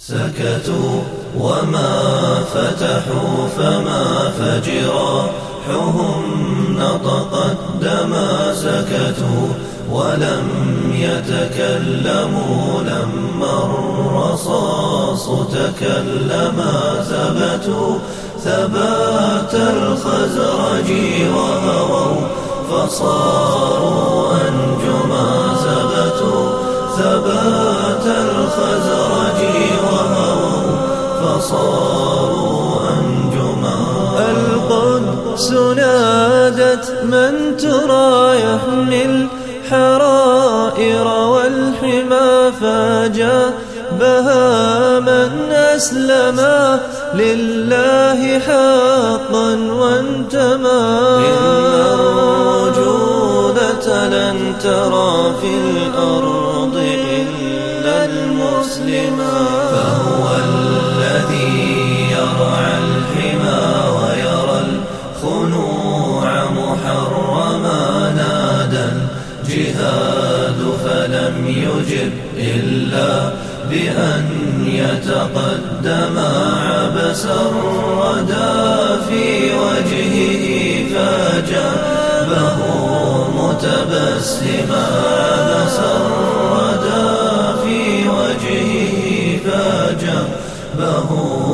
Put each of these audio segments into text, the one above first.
سكتوا وما فتحوا فما فجراحهم نطقت دما سكتوا ولم يتكلموا لما الرصاص تكلما ثبتوا ثبات الخزرج وهووا فصاروا أنجما ثبتوا ثبات الخزرج وهووا فصاروا أنجما القدس نادت من ترى يحمي الحرائر والحمى فجابها من أسلما لله حقا وانتمى إن الرجولة لن ترى في الأرض إلا المسلما فهو الذي يرعى الحمى ويرى الخنوع محرما نادى الجهاد فلم يجب إلا بأن يتقدم عبس الردى في وجهه فجابه متبسما عبس الردى في وجهه فجابه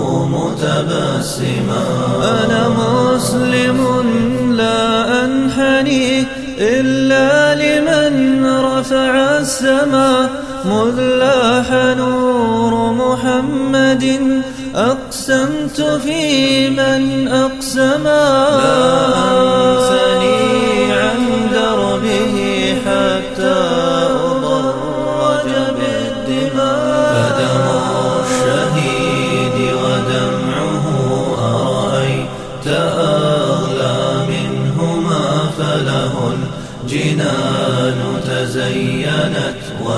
متبسما أنا مسلم لا أنحني إلا لمن رفع السماء مذ لاح نور محمد أقسمت في من أقسما لا أنثني عن دربه حتى أضرج بالدماء فدم الشهيد ودمعه أرأيت أغلى منهما فله الجنان تزينت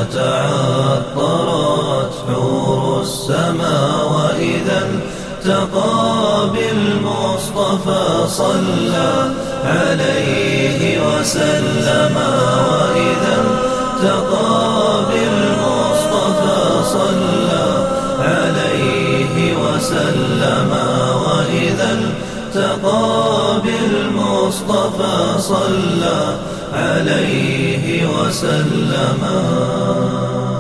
وتعطرت حور السماء وإذا التقى بالمصطفى صلى عليه وسلم وإذا التقى بالمصطفى صلى عليه وسلم وإذا التقى بالمصطفى صلى عليه وسلم